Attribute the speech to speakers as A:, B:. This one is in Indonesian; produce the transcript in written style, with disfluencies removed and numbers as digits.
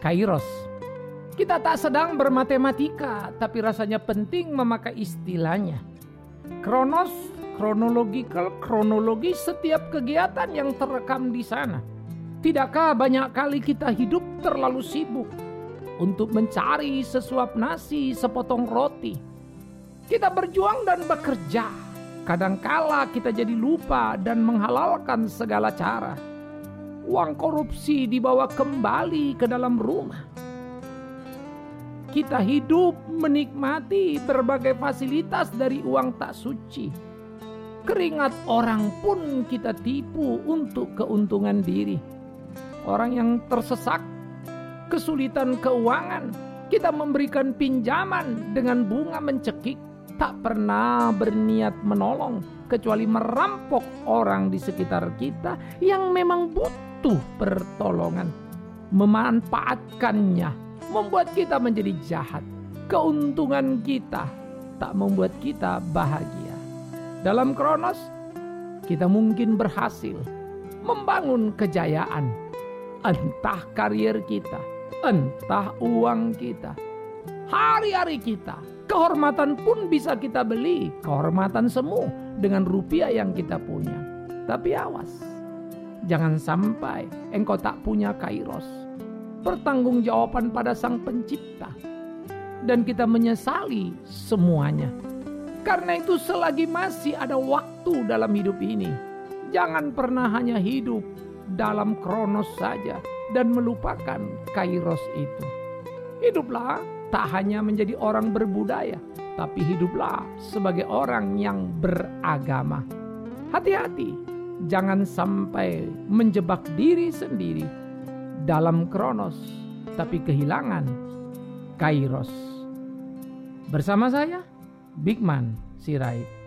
A: Kairos. Kita tak sedang bermatematika, tapi rasanya penting memakai istilahnya. Kronos, kronologi setiap kegiatan yang terekam di sana. Tidakkah banyak kali kita hidup terlalu sibuk untuk mencari sesuap nasi, sepotong roti? Kita berjuang dan bekerja. Kadangkala kita jadi lupa dan menghalalkan segala cara. Uang korupsi dibawa kembali ke dalam rumah. Kita hidup menikmati berbagai fasilitas dari uang tak suci. Keringat orang pun kita tipu untuk keuntungan diri. Orang yang tersesak, kesulitan keuangan, kita memberikan pinjaman dengan bunga mencekik. Tak pernah berniat menolong, kecuali merampok orang di sekitar kita yang memang butuh pertolongan. Memanfaatkannya membuat kita menjadi jahat. Keuntungan kita tak membuat kita bahagia. Dalam Kronos, kita mungkin berhasil membangun kejayaan. Entah karier kita, entah uang kita, hari-hari kita. Kehormatan pun bisa kita beli, kehormatan semu dengan rupiah yang kita punya. Tapi awas, jangan sampai engkau tak punya Kairos, pertanggungjawaban pada Sang Pencipta, dan kita menyesali semuanya. Karena itu selagi masih ada waktu dalam hidup ini, jangan pernah hanya hidup dalam Kronos saja dan melupakan Kairos itu. Hiduplah tak hanya menjadi orang berbudaya, tapi hiduplah sebagai orang yang beragama. Hati-hati, jangan sampai menjebak diri sendiri dalam Kronos, tapi kehilangan Kairos. Bersama saya, Bigman Sirait.